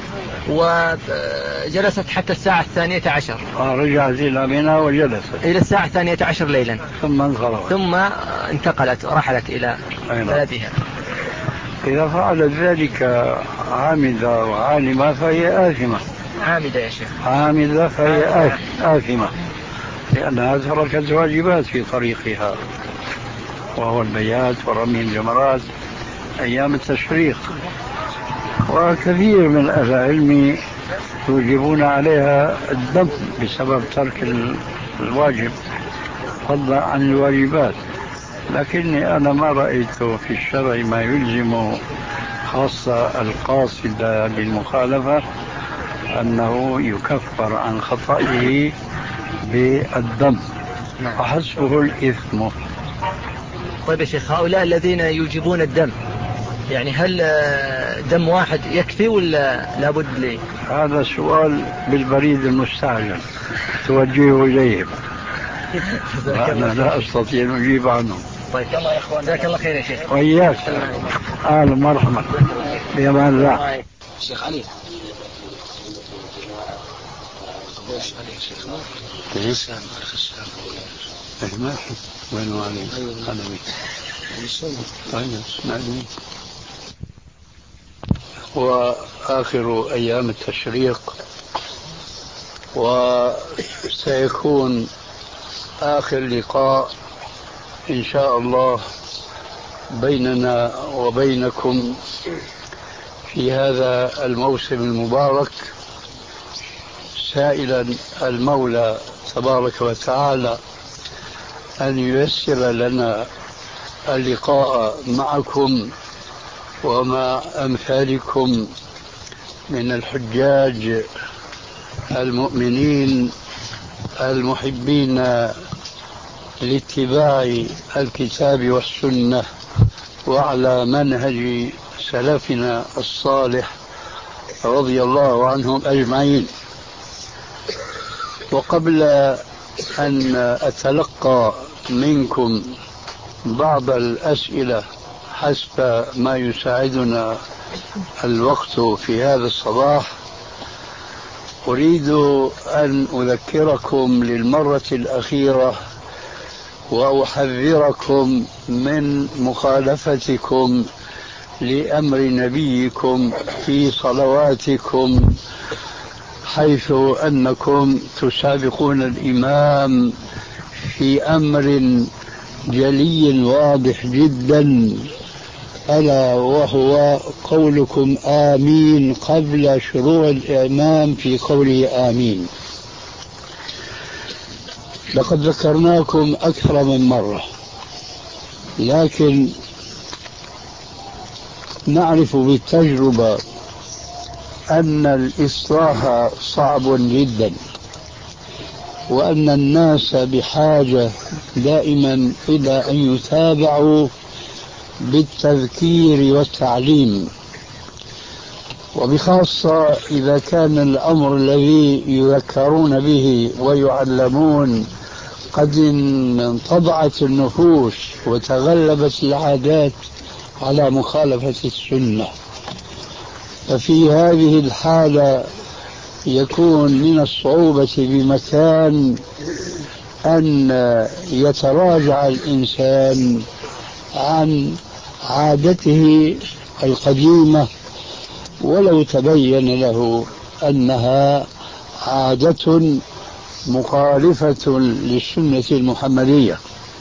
وجلست حتى الساعة الثانية عشر. آه رجعت إلى منى وجلست إلى الساعة الثانية عشر ليلا ثم انصرفت ثم انتقلت ورحلت إلى بلدها. إذا فعلت ذلك عامدة وعالمة فهي آثمة. عامدة يا شيخ. عامدة فهي آثمة لأنها تركت واجبات في طريقها، وهو البيات ورمي الجمرات أيام التشريق. وكثير من أهل العلم يوجبون عليها الدم بسبب ترك الواجب فضلا عن الواجبات. لكني أنا ما رأيت في الشرع ما يلزم خاصة القاصد بالمخالفة أنه يكفر عن خطئه بالدم، وحسبه الإثم. طيب يا شيخ، هؤلاء الذين يوجبون الدم يعني هل دم واحد يكفي ولا لابد لي؟ هذا سؤال بالبريد المستعجل توجهه إليهم، وأنا لا أستطيع أن أجيب عنه. طيب الله يا إخوان، جزاك الله خير يا شيخ. وإياك. أهلا مرحبا، بأمان الله. شيخ علي ايش علي شيخ؟ ايش؟ الخشاب ماشي. وين علي؟ هذا مين؟ طيب اسمعني. وآخر أيام التشريق، وسيكون آخر لقاء إن شاء الله بيننا وبينكم في هذا الموسم المبارك، سائلا المولى تبارك وتعالى أن ييسر لنا اللقاء معكم ومع أمثالكم من الحجاج المؤمنين المحبين لاتباع الكتاب والسنة وعلى منهج سلفنا الصالح رضي الله عنهم أجمعين. وقبل أن أتلقى منكم بعض الأسئلة حسب ما يساعدنا الوقت في هذا الصباح، أريد أن أذكركم للمرة الأخيرة وأحذركم من مخالفتكم لأمر نبيكم في صلواتكم، حيث أنكم تسابقون الإمام في أمر جلي واضح جدا، ألا وهو قولكم آمين قبل شروع الإمام في قوله آمين. لقد ذكرناكم أكثر من مرة، لكن نعرف بالتجربة أن الإصلاح صعب جدا، وأن الناس بحاجة دائما إلى أن يتابعوا بالتذكير والتعليم، وبخاصة إذا كان الأمر الذي يذكرون به ويعلمون قد انطبعت النفوس وتغلبت العادات على مخالفة السنة. ففي هذه الحالة يكون من الصعوبة بمكان أن يتراجع الإنسان عن عادته القديمة ولو تبين له أنها عادة مخالفة للسنة المحمدية.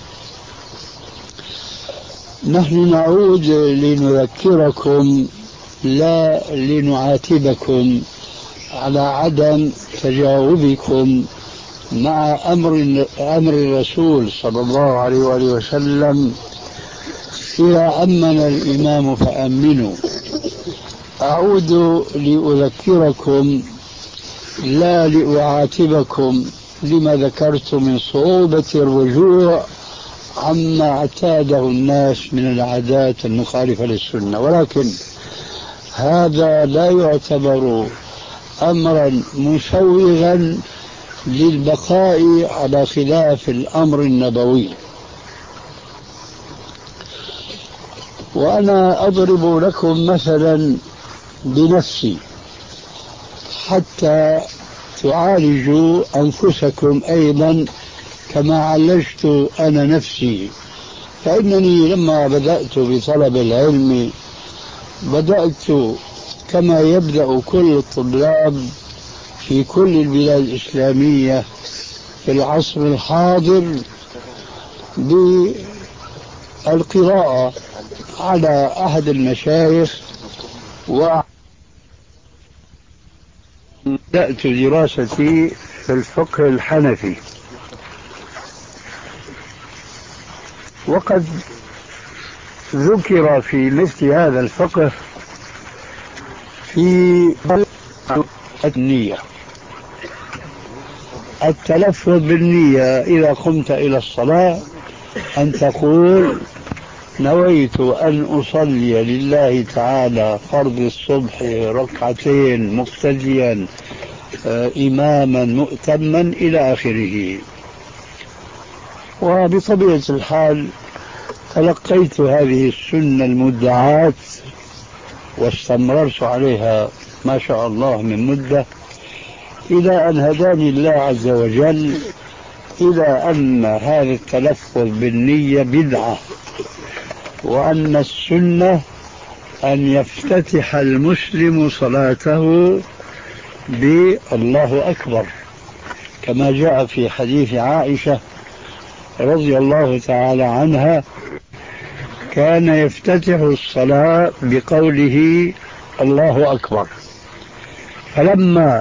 نحن نعود لنذكركم لا لنعاتبكم على عدم تجاوبكم مع أمر أمر الرسول صلى الله عليه وآله وسلم: إذا أمن الإمام فأمنوا. أعود لأذكركم لا لأعاتبكم لما ذكرت من صعوبة الرجوع عما اعتاده الناس من العادات المخالفة للسنة، ولكن هذا لا يعتبر أمرا مسوغا للبقاء على خلاف الأمر النبوي. وأنا أضرب لكم مثلا بنفسي حتى تعالجوا أنفسكم أيضا كما عالجت أنا نفسي. فإنني لما بدأت بطلب العلم بدأت كما يبدأ كل الطلاب في كل البلاد الإسلامية في العصر الحاضر بالقراءة على أحد المشايخ، وبدأت دراستي في الفقه الحنفي. وقد ذكر في مثل هذا الفقه في النية، التلفظ بالنية إذا قمت إلى الصلاة أن تقول نويت أن أصلي لله تعالى فرض الصبح ركعتين مقتديا إماما مؤتما إلى آخره. وبطبيعة الحال تلقيت هذه السنة المدعاة واستمررت عليها ما شاء الله من مدة، إلى أن هداني الله عز وجل إلى أن هذا التلفظ بالنية بدعة، وأن السنة أن يفتتح المسلم صلاته بالله أكبر، كما جاء في حديث عائشة رضي الله تعالى عنها: كان يفتتح الصلاة بقوله الله أكبر. فلما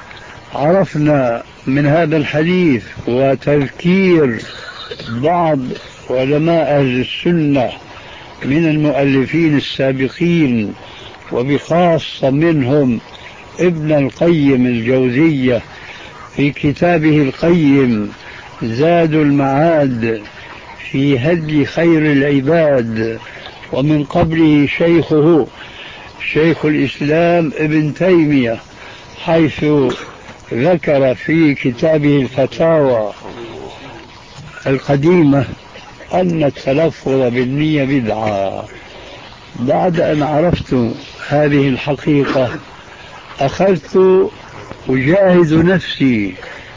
عرفنا من هذا الحديث وتذكير بعض علماء أهل السنة من المؤلفين السابقين، وبخاصة منهم ابن القيم الجوزية في كتابه القيم زاد المعاد في هدي خير العباد، ومن قبله شيخه شيخ الإسلام ابن تيمية حيث ذكر في كتابه الفتاوى القديمة أن التلفظ بالنية بدعة. بعد أن عرفت هذه الحقيقة أخذت أجاهد نفسي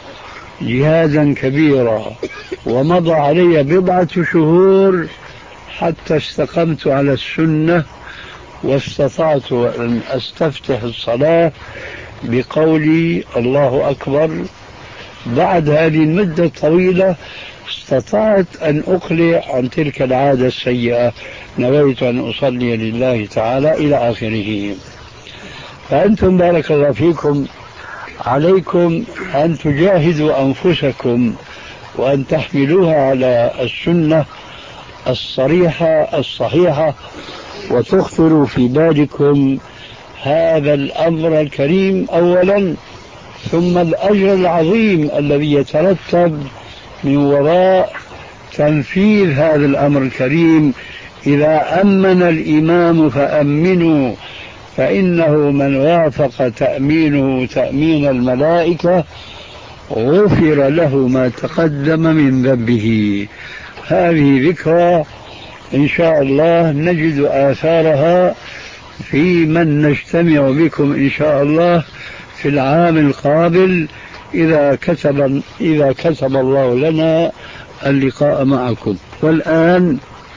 جهادا كبيرا، ومضى علي بضعة شهور حتى استقمت على السنة واستطعت أن أستفتح الصلاة بقولي الله أكبر. بعد هذه المدة الطويلة استطعت أن أقلع عن تلك العادة السيئة، نويت أن أصلي لله تعالى إلى آخره. فأنتم بارك الله فيكم عليكم أن تجاهدوا أنفسكم وأن تحملوها على السنة الصريحة الصحيحة، وتخطروا في بالكم هذا الأمر الكريم أولا، ثم الأجر العظيم الذي يترتب من وراء تنفيذ هذا الأمر الكريم. إذا أمن الإمام فأمنوا، فإنه من وافق تأمينه تأمين الملائكة غفر له ما تقدم من ذنبه. هذه ذكرى إن شاء الله نجد آثارها في من نجتمع بكم إن شاء الله في العام القابل، إذا كتب إذا كتب الله لنا اللقاء معكم. والآن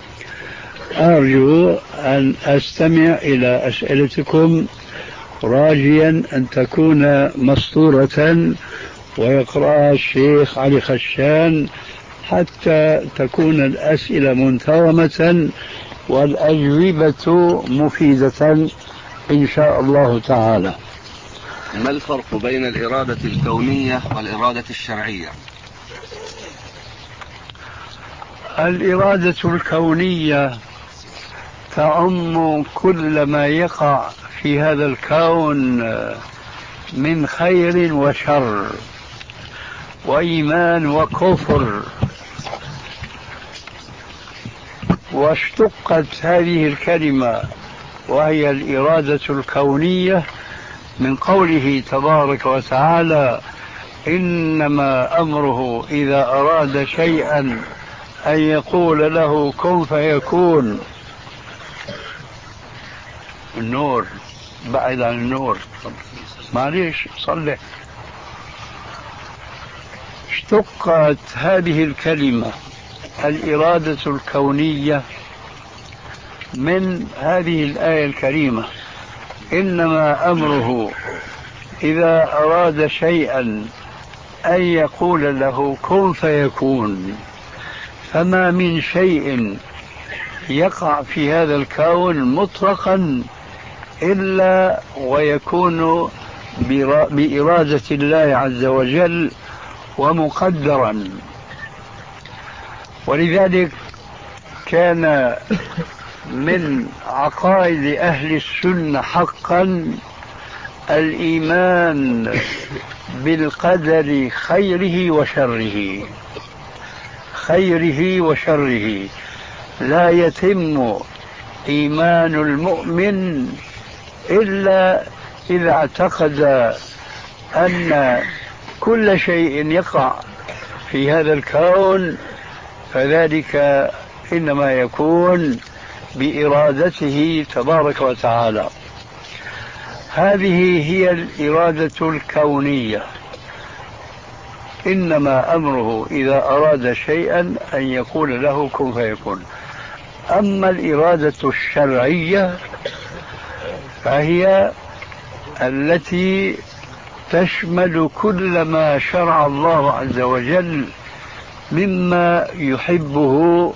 أرجو أن أستمع إلى أسئلتكم راجيا أن تكون مسطورة ويقرأها الشيخ علي خشان حتى تكون الأسئلة منتظمة والأجوبة مفيدة إن شاء الله تعالى. ما الفرق بين الإرادة الكونية والإرادة الشرعية؟ الإرادة الكونية تعم كل ما يقع في هذا الكون من خير وشر وإيمان وكفر. واشتقت هذه الكلمة وهي الإرادة الكونية من قوله تبارك وتعالى: إنما أمره إذا أراد شيئا أن يقول له كن فيكون. النور، بعد عن النور، معليش صلح. اشتقت هذه الكلمة الإرادة الكونية من هذه الآية الكريمة: إنما أمره إذا أراد شيئا أن يقول له كن فيكون. فما من شيء يقع في هذا الكون مطلقا إلا ويكون بإرادة الله عز وجل ومقدرا. ولذلك كان من عقائد أهل السنة حقا الإيمان بالقدر خيره وشره، خيره وشره. لا يتم إيمان المؤمن إلا إذا اعتقد أن كل شيء يقع في هذا الكون فذلك إنما يكون بإرادته تبارك وتعالى. هذه هي الإرادة الكونية. إنما أمره إذا أراد شيئا أن يقول له كن فيكون. أما الإرادة الشرعية فهي التي تشمل كل ما شرع الله عز وجل مما يحبه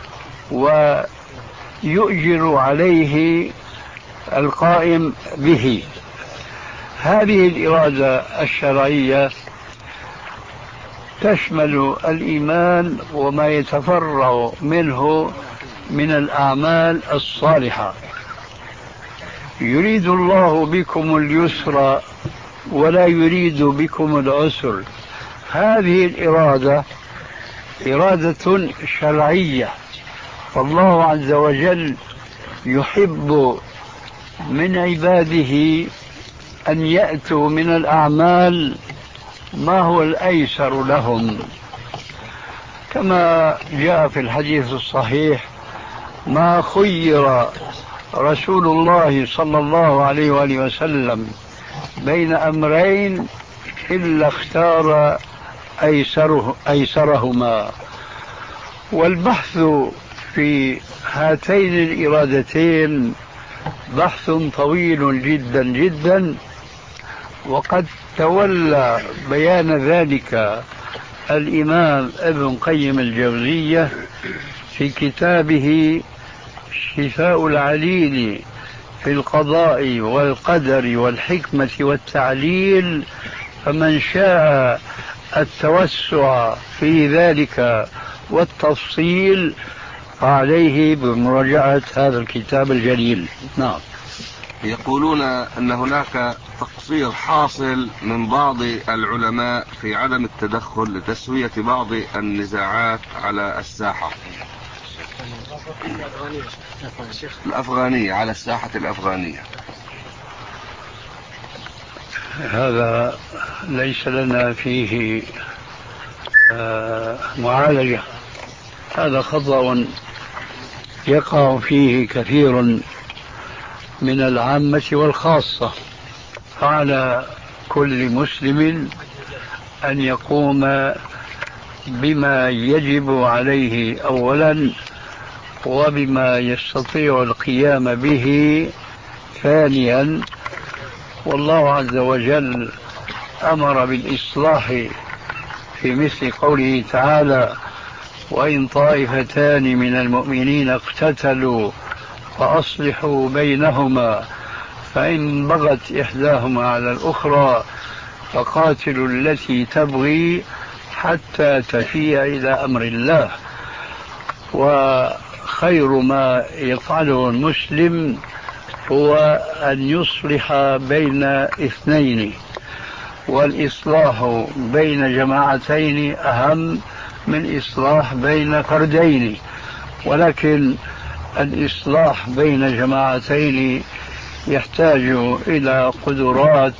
ويؤجر عليه القائم به. هذه الإرادة الشرعية تشمل الإيمان وما يتفرع منه من الأعمال الصالحة. يريد الله بكم اليسر ولا يريد بكم العسر. هذه الإرادة إرادة شرعية، فالله عز وجل يحب من عباده أن يأتوا من الأعمال ما هو الأيسر لهم، كما جاء في الحديث الصحيح: ما خير رسول الله صلى الله عليه وآله وسلم بين أمرين إلا اختار أيسره أيسرهما. والبحث في هاتين الإرادتين بحث طويل جدا جدا، وقد تولى بيان ذلك الإمام ابن قيم الجوزية في كتابه شفاء العليل في القضاء والقدر والحكمة والتعليل. فمن شاء التوسع في ذلك والتفصيل فعليه بمراجعة هذا الكتاب الجليل. نعم. يقولون أن هناك تقصير حاصل من بعض العلماء في عدم التدخل لتسوية بعض النزاعات على الساحة الأفغانية على الساحة الأفغانية. هذا ليس لنا فيه معالجة. هذا خطأ يقع فيه كثير من العامة والخاصة. فعلى كل مسلم أن يقوم بما يجب عليه أولا وبما يستطيع القيام به ثانيا. والله عز وجل أمر بالإصلاح في مثل قوله تعالى: وإن طائفتان من المؤمنين اقتتلوا فأصلحوا بينهما فإن بغت إحداهما على الأخرى فقاتلوا التي تبغي حتى تفيء إلى أمر الله. وخير ما يفعله المسلم هو أن يصلح بين اثنين، والإصلاح بين جماعتين أهم من إصلاح بين فردين. ولكن الإصلاح بين جماعتين يحتاج إلى قدرات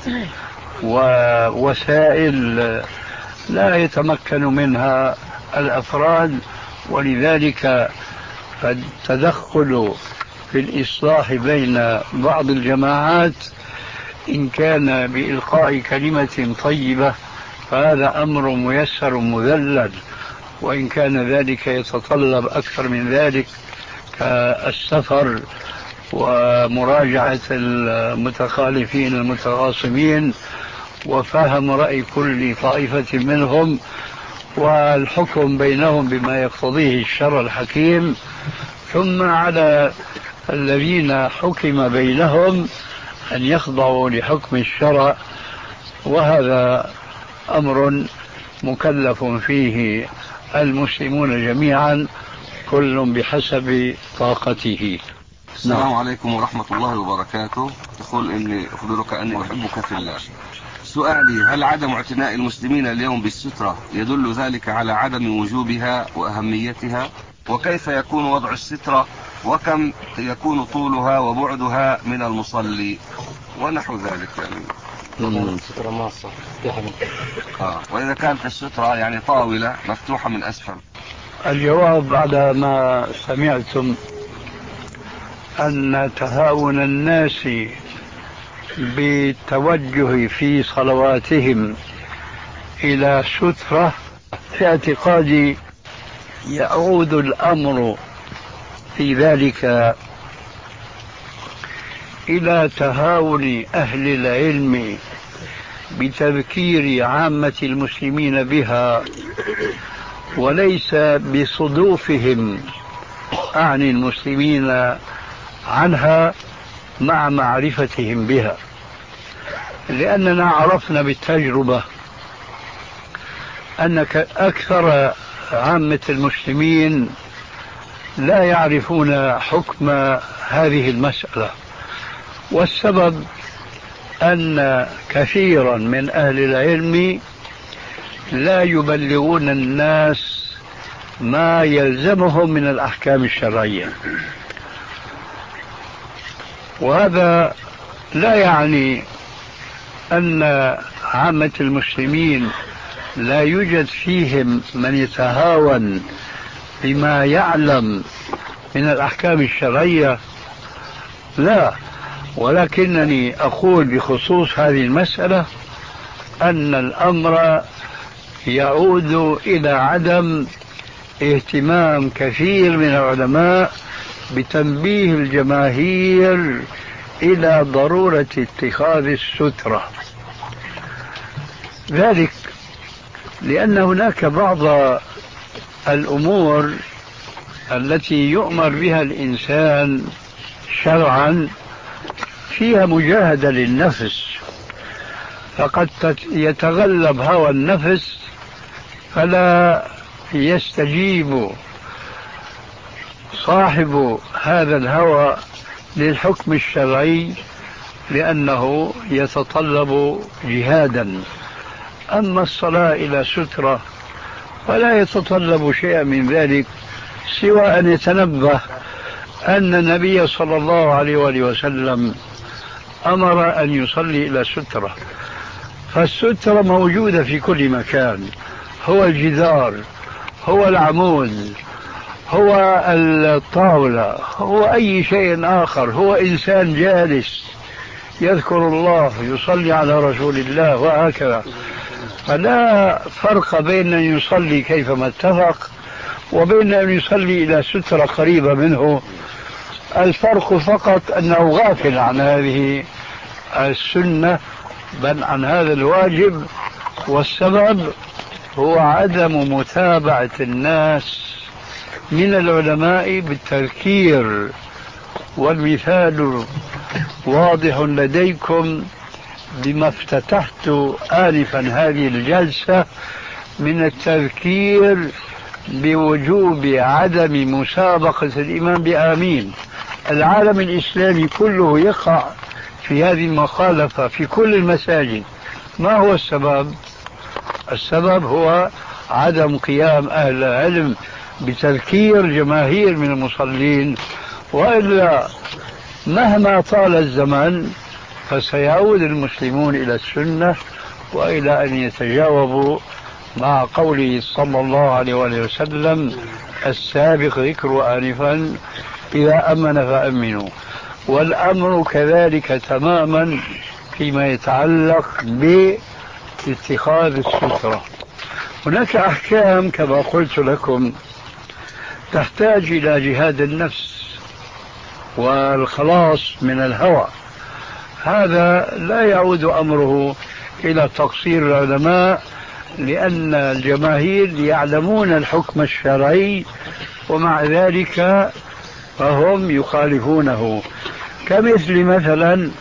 ووسائل لا يتمكن منها الأفراد، ولذلك فالتدخل في الإصلاح بين بعض الجماعات إن كان بإلقاء كلمة طيبة فهذا أمر ميسر مذلل، وإن كان ذلك يتطلب أكثر من ذلك كالسفر ومراجعة المتخالفين المتخاصمين وفهم رأي كل طائفة منهم والحكم بينهم بما يقتضيه الشرع الحكيم، ثم على الذين حكم بينهم أن يخضعوا لحكم الشرع، وهذا أمر مكلف فيه المسلمون جميعا كل بحسب طاقته. السلام عليكم ورحمة الله وبركاته. تقول إني أخبرك أني أحبك في الله. سؤالي: هل عدم اعتناء المسلمين اليوم بالسترة يدل ذلك على عدم وجوبها وأهميتها؟ وكيف يكون وضع السترة؟ وكم يكون طولها وبعدها من المصلي؟ ونحو ذلك يعني. سترة ماصة آه. وإذا كانت السترة يعني طاولة مفتوحة من أسفل. الجواب بعد ما سمعتم أن تهاون الناس بالتوجه في صلواتهم إلى سترة، في اعتقادي يعود الأمر في ذلك إلى تهاون أهل العلم بتذكير عامة المسلمين بها، وليس بصدوفهم عن المسلمين عنها مع معرفتهم بها. لأننا عرفنا بالتجربة أن أكثر عامة المسلمين لا يعرفون حكم هذه المسألة، والسبب أن كثيرا من أهل العلم لا يبلغون الناس ما يلزمهم من الأحكام الشرعية. وهذا لا يعني أن عامة المسلمين لا يوجد فيهم من يتهاون بما يعلم من الأحكام الشرعية، لا، ولكنني أقول بخصوص هذه المسألة أن الأمر يعود إلى عدم اهتمام كثير من العلماء بتنبيه الجماهير إلى ضرورة اتخاذ السترة. ذلك لأن هناك بعض الأمور التي يؤمر بها الإنسان شرعا فيها مجاهدة للنفس، فقد يتغلب هوى النفس فلا يستجيب صاحب هذا الهوى للحكم الشرعي لأنه يتطلب جهادا. أما الصلاة إلى سترة فلا يتطلب شيئا من ذلك سوى أن يتنبه أن النبي صلى الله عليه وآله وسلم أمر أن يصلي إلى سترة، فالسترة موجودة في كل مكان، هو الجدار، هو العمود، هو الطاولة، هو أي شيء آخر، هو إنسان جالس يذكر الله يصلي على رسول الله وهكذا. فلا فرق بين أن يصلي كيفما اتفق وبين أن يصلي إلى سترة قريبة منه. الفرق فقط أنه غافل عن هذه السنة بل عن هذا الواجب، والسبب هو عدم متابعة الناس من العلماء بالتذكير. والمثال واضح لديكم بما افتتحت آنفا هذه الجلسة من التذكير بوجوب عدم مسابقة الإمام بآمين. العالم الإسلامي كله يقع في هذه المخالفة في كل المساجد. ما هو السبب؟ السبب هو عدم قيام أهل العلم بتذكير جماهير من المصلين، وإلا مهما طال الزمن فسيعود المسلمون إلى السنة وإلى أن يتجاوبوا مع قوله صلى الله عليه وآله وسلم السابق ذكر آنفا إذا أمن فأمنوا. والأمر كذلك تماما فيما يتعلق باتخاذ السترة. هناك أحكام كما قلت لكم تحتاج إلى جهاد النفس، والخلاص من الهوى. هذا لا يعود أمره إلى تقصير العلماء، لأن الجماهير يعلمون الحكم الشرعي ومع ذلك فهم يخالفونه، كمثل مثلا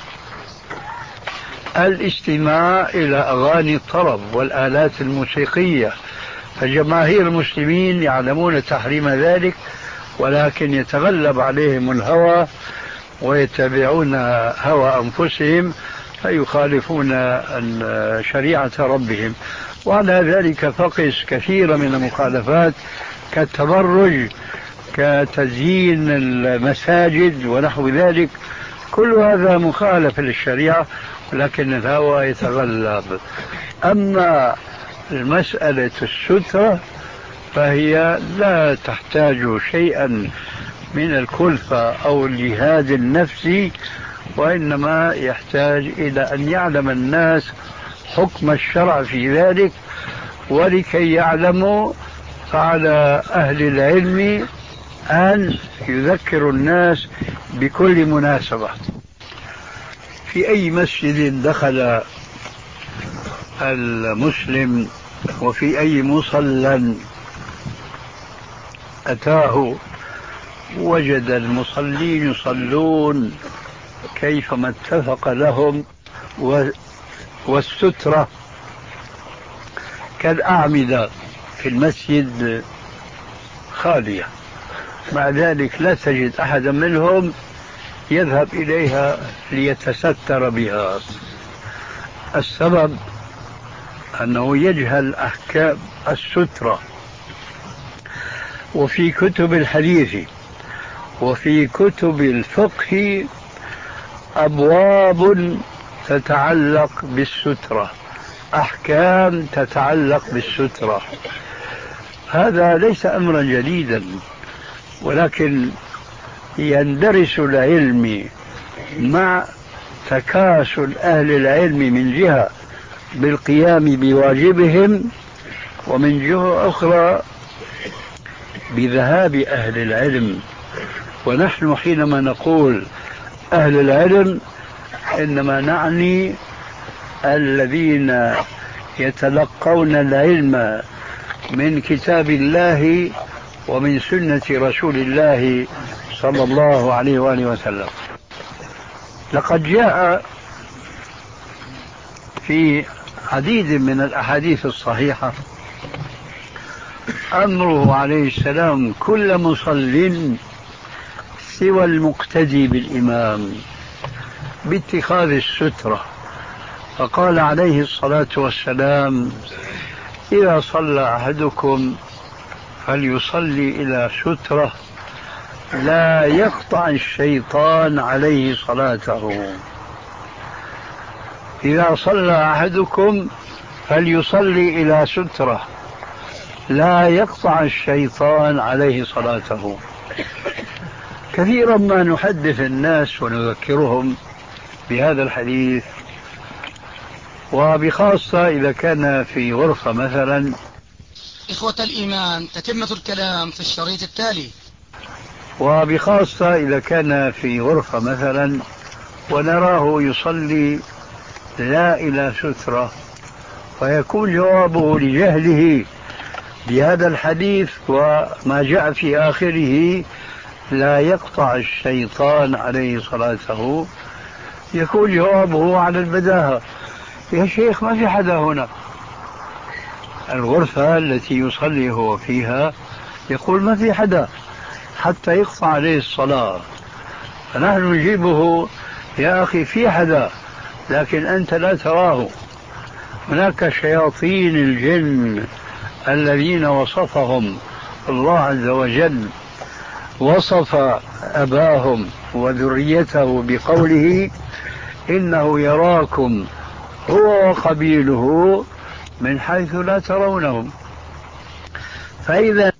الاستماع إلى أغاني الطرب والآلات الموسيقية، فجماهير المسلمين يعلمون تحريم ذلك ولكن يتغلب عليهم الهوى ويتبعون هوى أنفسهم فيخالفون شريعة ربهم. وعلى ذلك فقس كثير من المخالفات كالتبرج، كتزيين المساجد ونحو ذلك، كل هذا مخالف للشريعة ولكن الهوى يتغلب. أما المسألة السترة فهي لا تحتاج شيئا من الكلفة أو الجهاد النفسي، وإنما يحتاج إلى أن يعلم الناس حكم الشرع في ذلك، ولكي يعلموا فعلى أهل العلم أن يذكروا الناس بكل مناسبة. في أي مسجد دخل المسلم وفي أي مصلى أتاه وجد المصلين يصلون كيفما اتفق لهم، والسترة كالأعمدة في المسجد خالية، مع ذلك لا تجد أحدا منهم يذهب إليها ليتستر بها. السبب أنه يجهل أحكام السترة. وفي كتب الحديث وفي كتب الفقه أبواب تتعلق بالسترة، أحكام تتعلق بالسترة. هذا ليس أمرا جديدا، ولكن يندرس العلم مع تكاسل أهل العلم من جهة بالقيام بواجبهم، ومن جهة أخرى بذهاب أهل العلم. ونحن حينما نقول أهل العلم إنما نعني الذين يتلقون العلم من كتاب الله ومن سنة رسول الله صلى الله عليه وآله وسلم. لقد جاء في عديد من الأحاديث الصحيحة أمره عليه السلام كل مصل سوى المقتدي بالإمام باتخاذ السترة، فقال عليه الصلاة والسلام: إذا صلى أحدكم فليصلي إلى سترة لا يقطع الشيطان عليه صلاته. إذا صلى أحدكم فليصلي إلى سترة لا يقطع الشيطان عليه صلاته. كثيرا ما نحدث الناس ونذكرهم بهذا الحديث، وبخاصة إذا كان في غرفة مثلا. إخوة الإيمان، تتمة الكلام في الشريط التالي. وبخاصة إذا كان في غرفة مثلا ونراه يصلي لا إلى سترة، فيكون جوابه لجهله بهذا الحديث وما جاء في آخره لا يقطع الشيطان عليه صلاته، يكون جوابه على البداهة: يا شيخ ما في حدا هنا. الغرفة التي يصلي هو فيها يقول ما في حدا حتى يقطع عليه الصلاة، فنحن نجيبه: يا أخي في حدا لكن أنت لا تراه. هناك شياطين الجن الذين وصفهم الله عز وجل، وصف أباهم وذريته بقوله: إنه يراكم هو وقبيله من حيث لا ترونهم. فإذا